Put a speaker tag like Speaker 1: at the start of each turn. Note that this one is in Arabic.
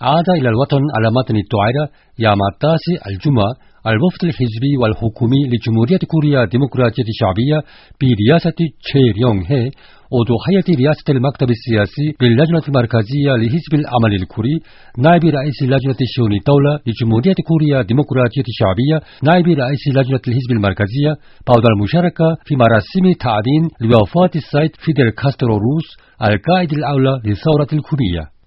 Speaker 1: عاد إلى الوطن على متن الدعاية يوم التاسع الجمعة الوفد الحزبي والحكومي لجمهورية كوريا الديمقراطية الشعبية برئاسة تشي ريونغ هي عضو هيئة رئاسة المكتب السياسي باللجنة المركزية لحزب العمل الكوري، نائب رئيس لجنة شؤون الدولة لجمهورية كوريا الديمقراطية الشعبية، نائب رئيس لجنة الحزب المركزية، بعد المشاركة في مراسم تعدين لوفاة السيد فيدل كاسترو روس القائد الأعلى للثورة الكورية.